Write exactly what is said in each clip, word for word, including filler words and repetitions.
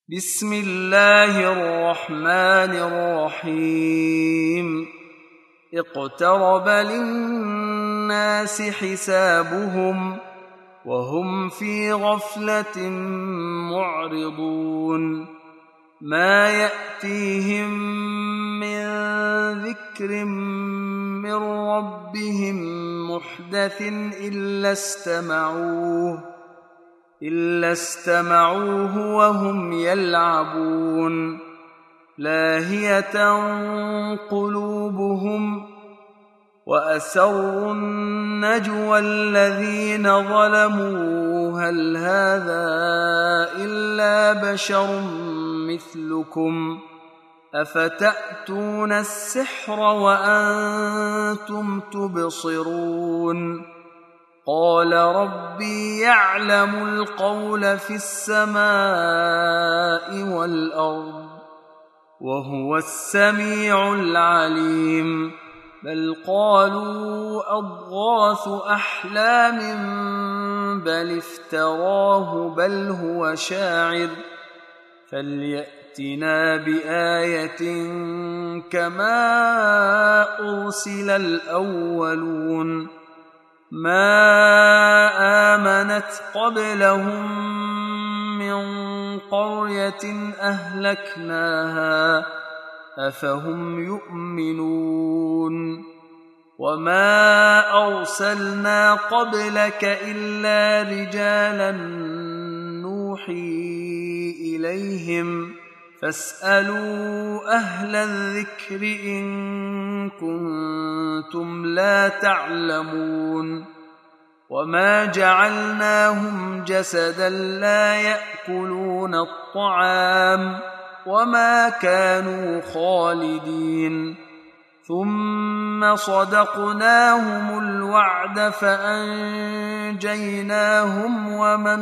بسم الله الرحمن الرحيم اقترب للناس حسابهم وهم في غفلة معرضون ما يأتيهم من ذكر من ربهم محدث إلا استمعوه إلا استمعوه وهم يلعبون لاهية قلوبهم وأسروا النجوى الذين ظلموا هل هذا إلا بشر مثلكم أفتأتون السحر وأنتم تبصرون قال ربي يعلم القول في السماء والأرض وهو السميع العليم بل قالوا أضغاث أحلام بل افتراه بل هو شاعر فليأتنا بآية كما أرسل الأولون ما آمنت قبلهم من قرية أهلكناها أفهم يؤمنون وما أرسلنا قبلك إلا رجالا نوحي إليهم فاسألوا أهل الذكر إن كنتم لا تعلمون وما جعلناهم جسدا لا يأكلون الطعام وما كانوا خالدين ثم صدقناهم الوعد فأنجيناهم ومن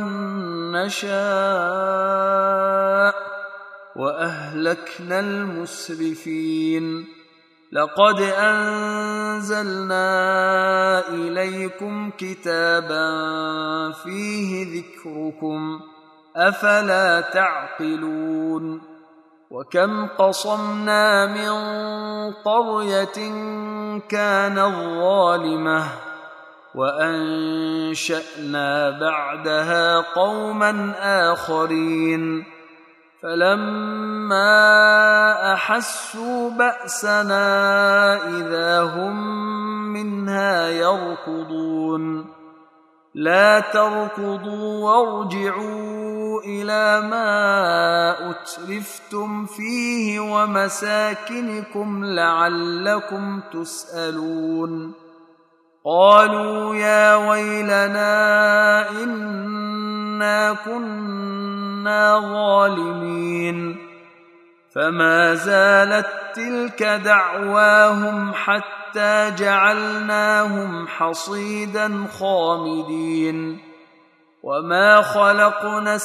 نشاء وأهلكنا المسرفين لقد أنزلنا إليكم كتابا فيه ذكركم أفلا تعقلون وكم قصمنا من قرية كانت ظالمة وأنشأنا بعدها قوما آخرين فلما أحسوا بأسنا إذا هم منها يركضون لا تركضوا وارجعوا إلى ما أترفتم فيه ومساكنكم لعلكم تسألون قالوا يا ويلنا إنا كنا ظالمين فما زالت تلك دعواهم حتى جعلناهم حصيدا خامدين وما خلقنا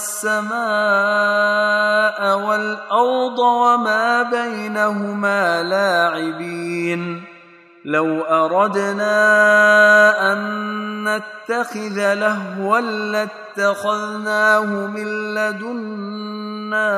السماء والأرض وما بينهما لاعبين لو أردنا أن نتخذ لهوا لاتخذناه من لدنا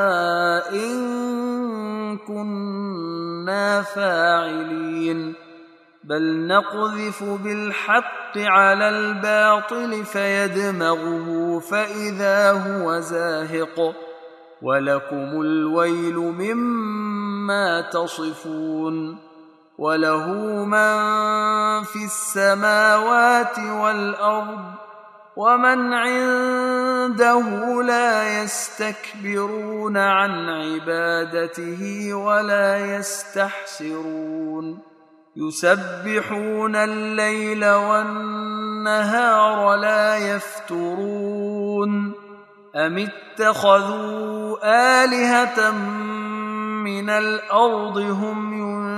إن كنا فاعلين بل نقذف بالحق على الباطل فيدمغه فإذا هو زاهق ولكم الويل مما تصفون وله من في السماوات والأرض ومن عنده لا يستكبرون عن عبادته ولا يستحسرون يسبحون الليل والنهار لا يفترون أم اتخذوا آلهة من الأرض هم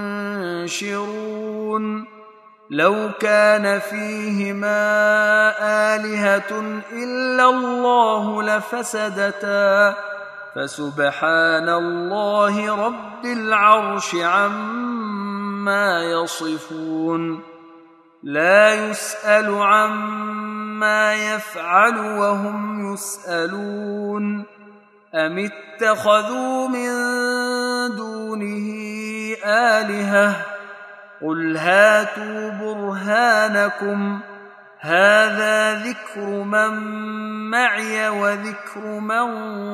ينشرون لو كان فيهما آلهة إلا الله لفسدتا فسبحان الله رب العرش عما يصفون لا يسأل عما يفعل وهم يسألون أم اتخذوا من دونه آلهة قل هاتوا برهانكم هذا ذكر من معي وذكر من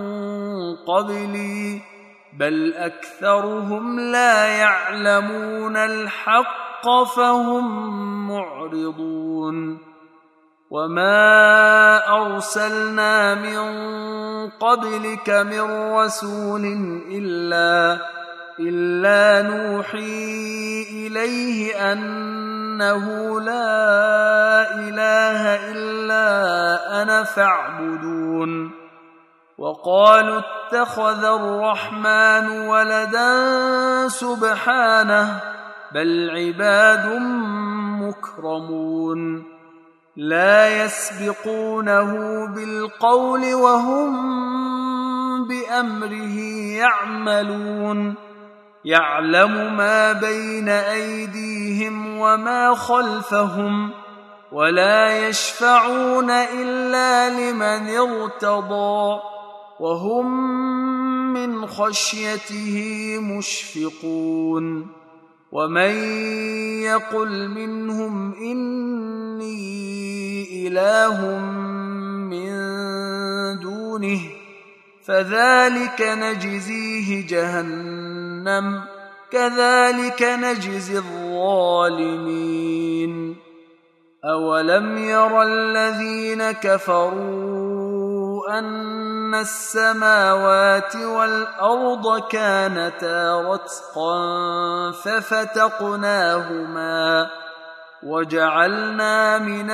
قبلي بل أكثرهم لا يعلمون الحق فهم معرضون وما أرسلنا من قبلك من رسول إلا, إلا نوحي إليه أنه لا إله إلا أنا فاعبدون وقالوا اتخذ الرحمن ولدا سبحانه بل عباد مكرمون لا يسبقونه بالقول وهم بأمره يعملون يعلم ما بين أيديهم وما خلفهم ولا يشفعون إلا لمن ارتضى وهم من خشيته مشفقون ومن يقل منهم إني إله من دونه فذلك نجزيه جهنم كذلك نجزي الظالمين أولم ير الذين كفروا أن السماوات والأرض كانتا رتقا ففتقناهما وجعلنا من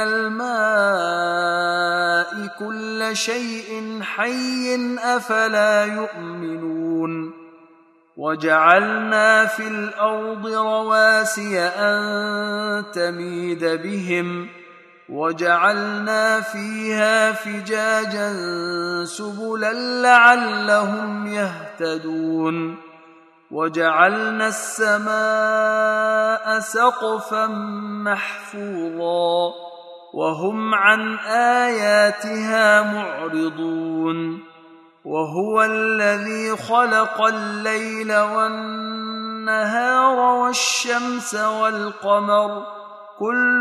الماء كل شيء حي أفلا يؤمنون وجعلنا في الأرض رواسي أن تميد بهم وجعلنا فيها فجاجا سبلا لعلهم يهتدون وجعلنا السماء سقفا محفوظا وهم عن آياتها معرضون وهو الذي خلق الليل والنهار والشمس والقمر كل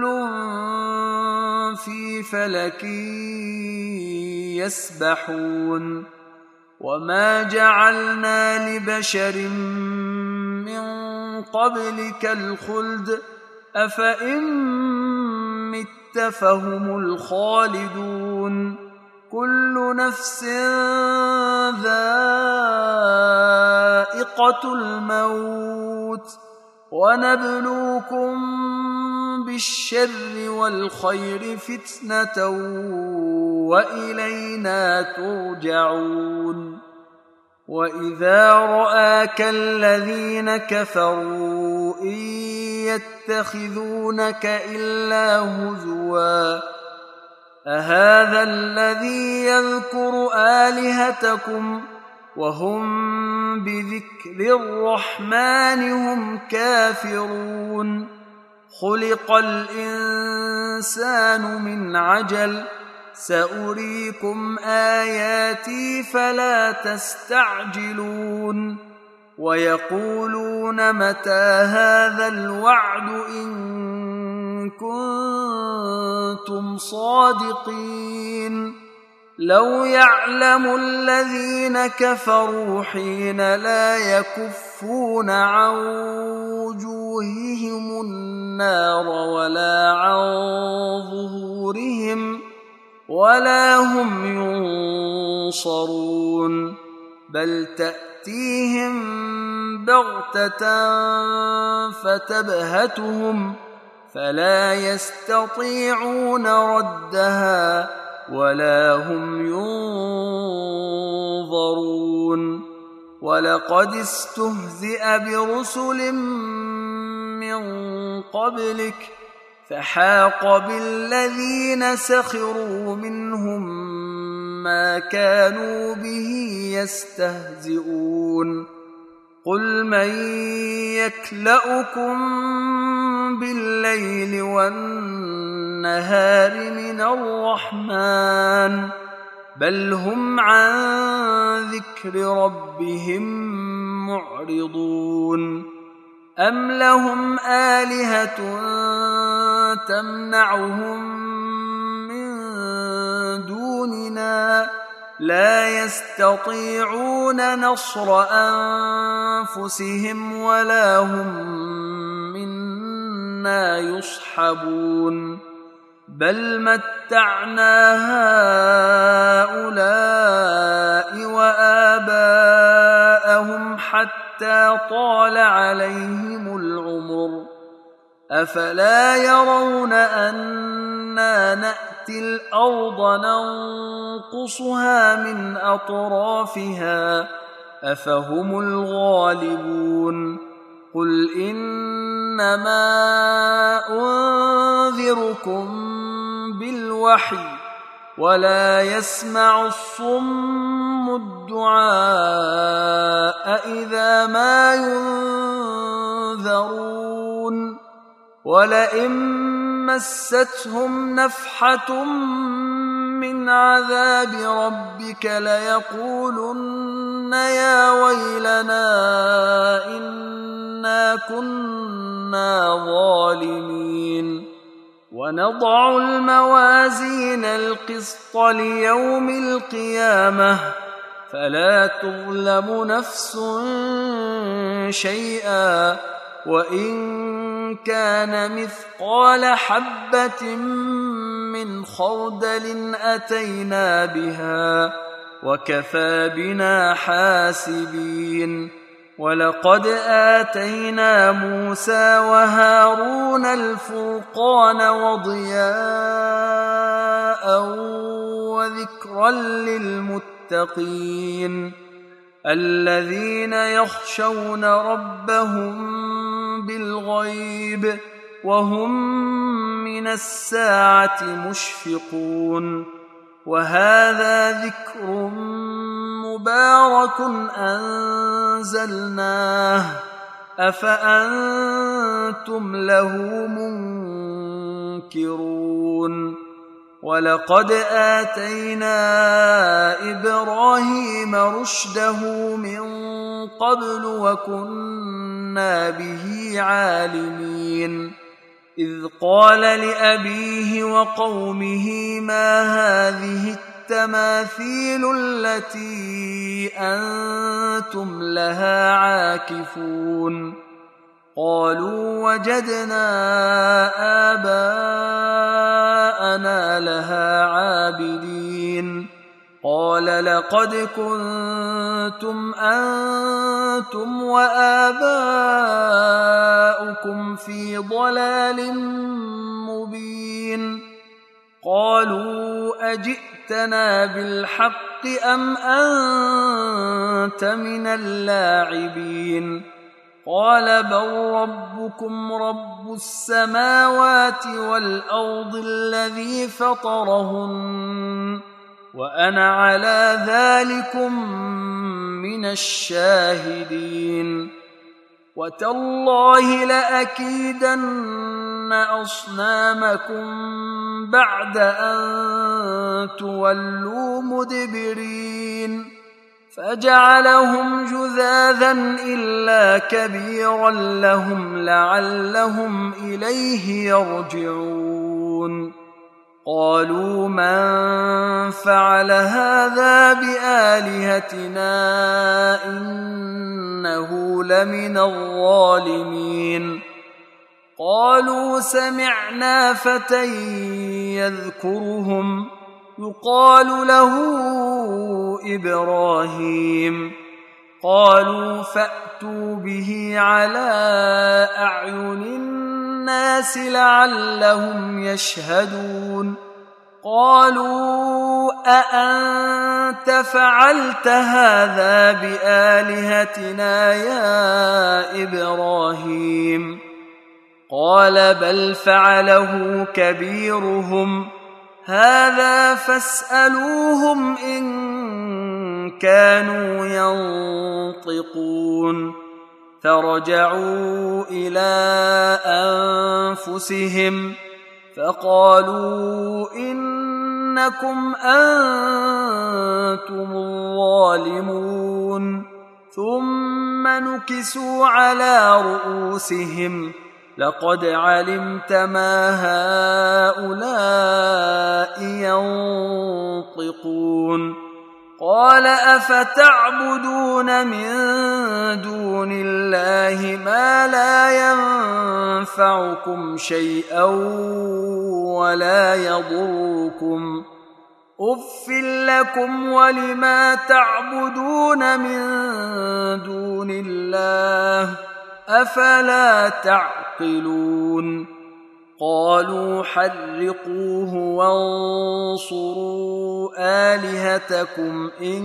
في فلك يسبحون وما جعلنا لبشر من قبلك الخلد أفإن مت فهم الخالدون كل نفس ذائقة الموت ونبلوكم بالشر والخير فتنة وإلينا ترجعون وإذا رآك الذين كفروا إن يتخذونك إلا هزوا أهذا الذي يذكر آلهتكم وهم بذكر الرحمن هم كافرون خلق الإنسان من عجل سأريكم آياتي فلا تستعجلون ويقولون متى هذا الوعد إن كنتم صادقين لو يعلم الذين كفروا حين لا يكفون عن وجوههم النار ولا عن ظهورهم ولا هم ينصرون بل تأتيهم بغتة فتبهتهم فلا يستطيعون ردها ولا هم ينظرون ولقد استهزئ برسل من قبلك فحاق بالذين سخروا منهم ما كانوا به يستهزئون قل من يكلؤكم بالليل والنهار من الرحمن بل هم عن ذكر ربهم معرضون أم لهم آلهة تمنعهم من دوننا لا يستطيعون نصر أنفسهم ولا هم منا يصحبون بل متعنا هؤلاء وآباءهم حتى طال عليهم العمر أفلا يرون أنا نأتي الأرض ننقصها من أطرافها أفهم الغالبون قل إنما أنذركم بالوحي ولا يسمع الصم الدعاء إذا ما ينذرون ولئن مستهم نفحة من عذاب ربك ليقولن يا ويلنا إنا كنا ظالمين ونضع الموازين القسط ليوم القيامة فلا تظلم نفس شيئا وإن كان مثقال حبة من خردل أتينا بها وكفى بنا حاسبين ولقد آتينا موسى وهارون الفرقان وضياء وذكرا للمتقين الذين يخشون ربهم بالغيب وهم من الساعة مشفقون وهذا ذكر مبارك أنزلناه أفأنتم له منكرون ولقد آتينا إبراهيم رشده من قبل وكنا به عالمين إذ قال لأبيه وقومه ما هذه التماثيل التي أنتم لها عاكفون قالوا وجدنا آباءنا لها عابدين قال لقد كنتم أنتم وآباؤكم في ضلال مبين قالوا أجئتنا بالحق أم أنت من اللاعبين قال بل ربكم رب السماوات والأرض الذي فطرهن وأنا على ذلكم من الشاهدين وتالله لأكيدن أصنامكم بعد أن تولوا مدبرين فجعلهم جذاذا إلا كبيرا لهم لعلهم إليه يرجعون قالوا من فعل هذا بآلهتنا إنه لمن الظالمين قالوا سمعنا فتى يذكرهم يقال له إبراهيم قالوا فأتوا به على أعين الناس لعلهم يشهدون قالوا أأنت فعلت هذا بآلهتنا يا إبراهيم قال بل فعله كبيرهم هذا فاسألوهم إن كانوا ينطقون فرجعوا إلى أنفسهم فقالوا إن إنكم أنتم الظالمون ثم نكسوا على رؤوسهم لقد علمت ما هؤلاء ينطقون قال أفتعبدون من دون الله ما لا ينفعكم شيئا ولا يضركم أف لكم ولما تعبدون من دون الله أفلا تعقلون قالوا حرقوه وانصروا آلهتكم إن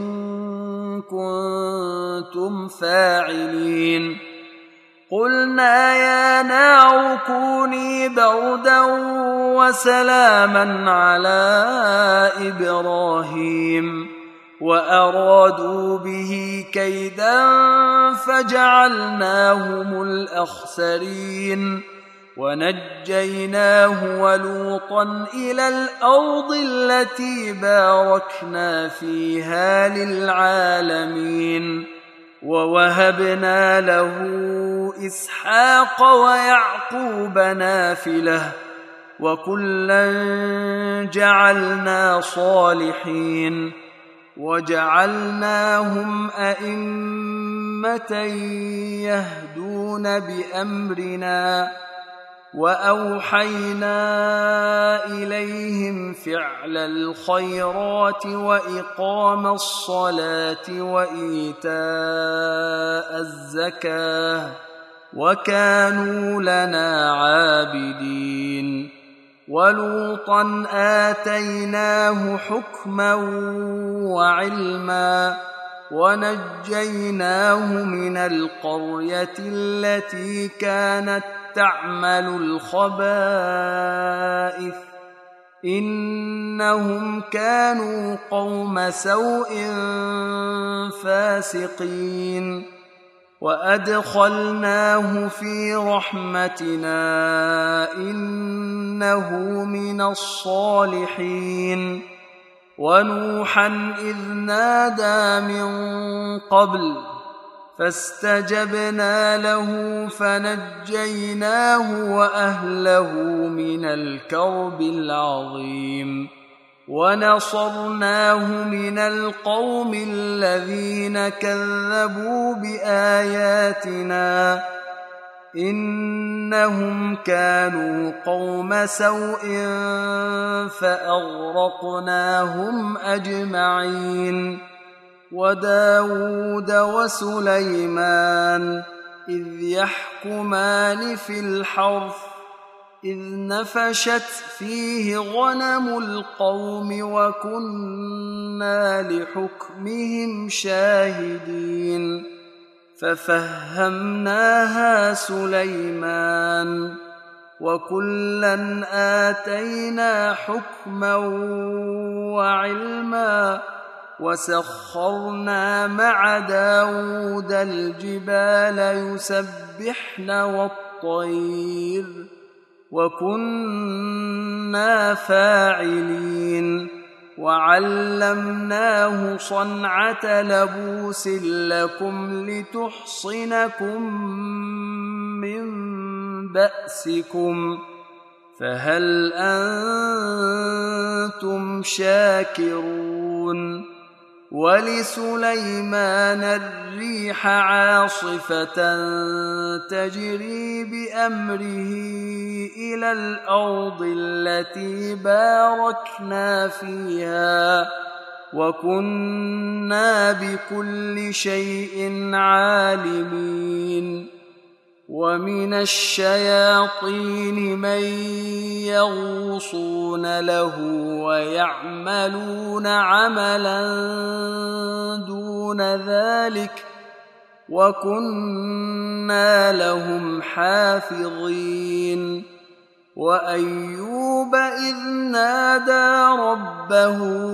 كنتم فاعلين قلنا يا نار كوني بردا وسلاما على إبراهيم وأرادوا به كيدا فجعلناهم الأخسرين ونجيناه ولوطا إلى الأرض التي باركنا فيها للعالمين ووهبنا له إسحاق ويعقوب نافلة وكلا جعلنا صالحين وجعلناهم أئمة يهدون بأمرنا وأوحينا إليهم فعل الخيرات وإقام الصلاة وإيتاء الزكاة وكانوا لنا عابدين ولوطا آتيناه حكما وعلما ونجيناه من القرية التي كانت تعمل الخبائث إنهم كانوا قوم سوء فاسقين وأدخلناه في رحمتنا إنه من الصالحين ونوحا إذ نادى من قبل فاستجبنا له فنجيناه وأهله من الكرب العظيم ونصرناه من القوم الذين كذبوا بآياتنا إنهم كانوا قوم سوء فأغرقناهم أجمعين وداود وسليمان إذ يحكمان في الحرث إذ نفشت فيه غنم القوم وكنا لحكمهم شاهدين ففهمناها سليمان وكلا آتينا حكما وعلما وسخرنا مع داود الجبال يسبحن والطير وكنا فاعلين وعلمناه صنعة لبوس لكم لتحصنكم من بأسكم فهل أنتم شاكرون ولسليمان الريح عاصفة تجري بأمره إلى الأرض التي باركنا فيها وكنا بكل شيء عالمين ومن الشياطين من يغوصون له ويعملون عملا دون ذلك وكنا لهم حافظين وأيوب إذ نادى ربه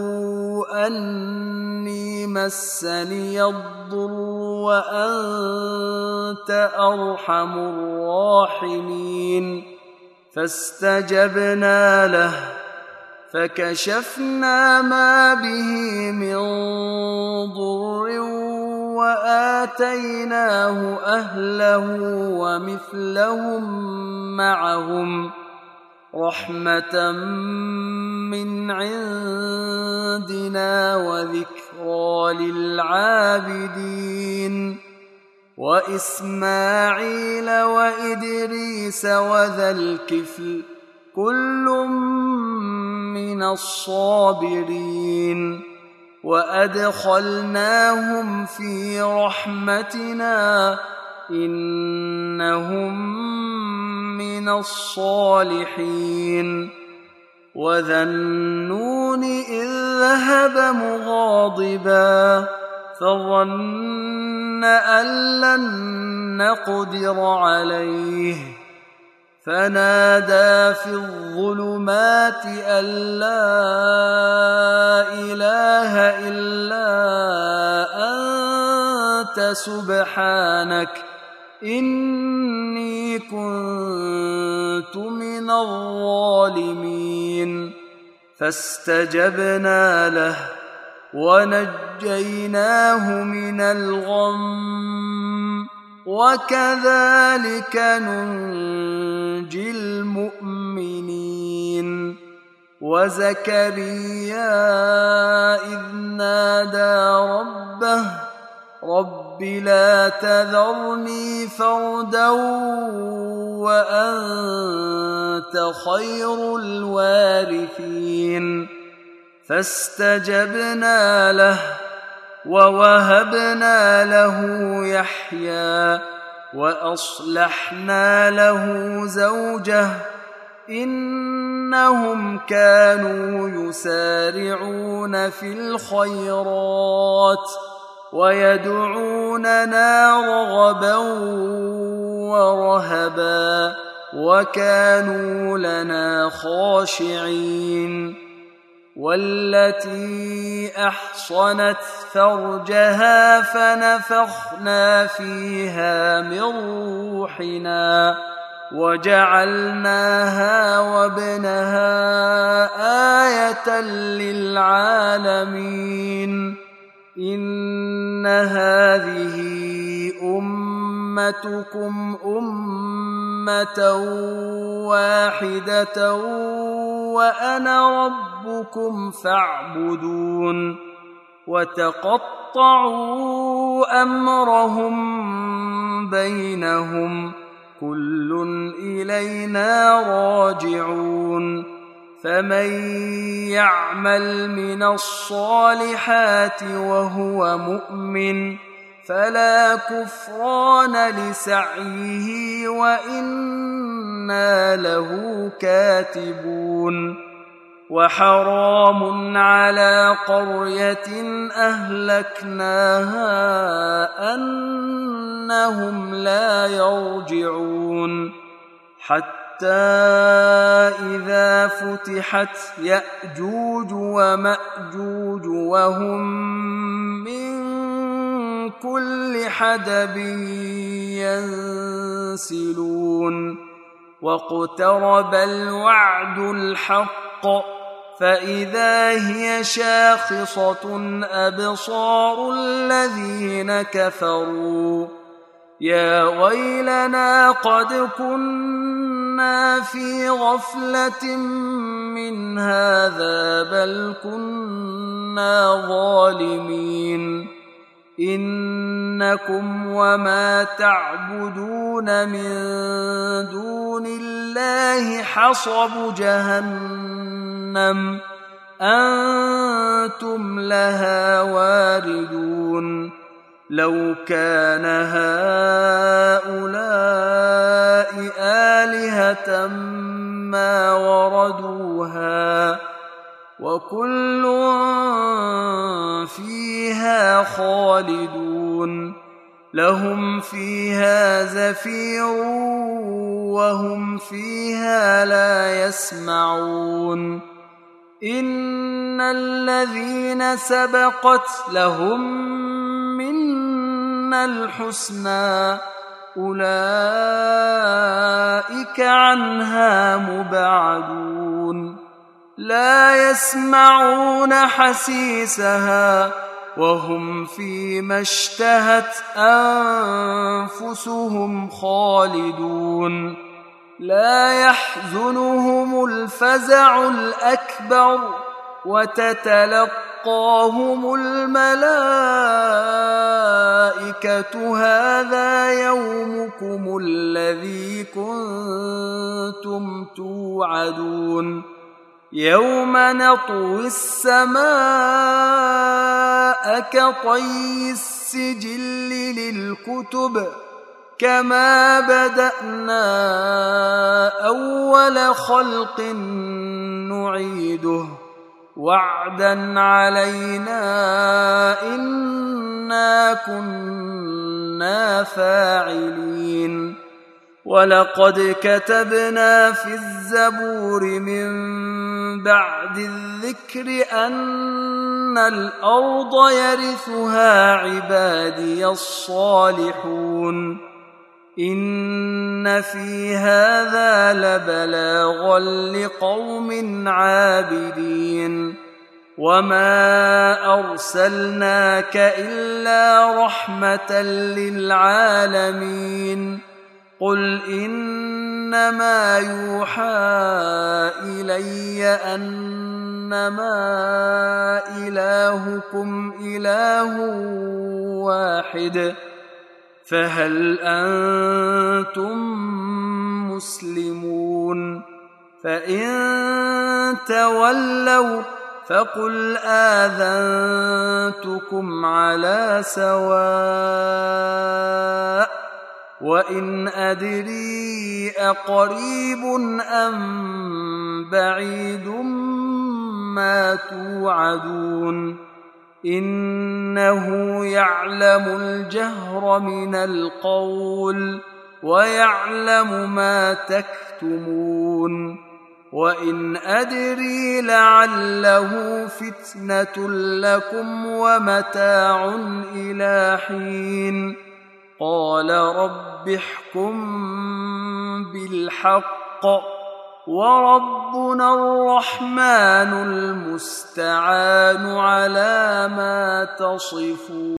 أني مسني الضر وأنت أرحم الراحمين فاستجبنا له فكشفنا ما به من ضر وآتيناه أهله ومثلهم معهم رحمة من عندنا وذكرى للعابدين وإسماعيل وإدريس وذا الكفل كل من الصابرين وأدخلناهم في رحمتنا إنهم من الصالحين وذا النون إذ ذهب مغاضبا فظن أن لن نقدر عليه فنادى في الظلمات أن لا إله إلا أنت سبحانك إني كنت من الظالمين فاستجبنا له ونجيناه من الغم وكذلك ننجي المؤمنين وزكريا إذ نادى ربه رب لا تذرني فردا وأنت خير الوارثين فاستجبنا له ووهبنا له يحيى وأصلحنا له زوجه إنهم كانوا يسارعون في الخيرات ويدعوننا رغبا ورهبا وكانوا لنا خاشعين والتي أحصنت فرجها فنفخنا فيها من روحنا وجعلناها وابنها آية للعالمين إن هذه أمتكم أمة واحدة وأنا ربكم فاعبدون وتقطعوا أمرهم بينهم كل إلينا راجعون فمن يعمل من الصالحات وهو مؤمن فلا كفران لسعيه وإنا له كاتبون وحرام على قرية أهلكناها أنهم لا يرجعون حتى إذا فتحت يأجوج ومأجوج وهم من كل حدب ينسلون واقترب الوعد الحق فإذا هي شاخصة أبصار الذين كفروا يا ويلنا قد كنا في غفلة من هذا بل كنا ظالمين إنكم وما تعبدون من دون الله حصب جهنم أنتم لها واردون لو كان هؤلاء آلهة ما وردوها وكل فيها خالدون لهم فيها زفير وهم فيها لا يسمعون إن الذين سبقت لهم منا الحسنى أولئك عنها مبعدون لا يسمعون حسيسها وهم فيما اشتهت أنفسهم خالدون لا يحزنهم الفزع الأكبر وتتلقاهم الملائكة هذا يومكم الذي كنتم توعدون يوم نطوي السماء كطي السجل للكتب كما بدأنا أول خلق نعيده وعدا علينا إنا كنا فاعلين ولقد كتبنا في الزبور من بعد الذكر أن الأرض يرثها عبادي الصالحون إن في هذا لبلاغا لقوم عابدين وما أرسلناك إلا رحمة للعالمين قل إنما يوحى إلي أنما إلهكم إله واحد فهل أنتم مسلمون فإن تولوا فقل آذنتكم على سواء وإن أدري أقريب أم بعيد ما توعدون إنه يعلم الجهر من القول ويعلم ما تكتمون وإن أدري لعله فتنة لكم ومتاع إلى حين قال رب احكم بالحق وربنا الرحمن المستعان على ما تصفون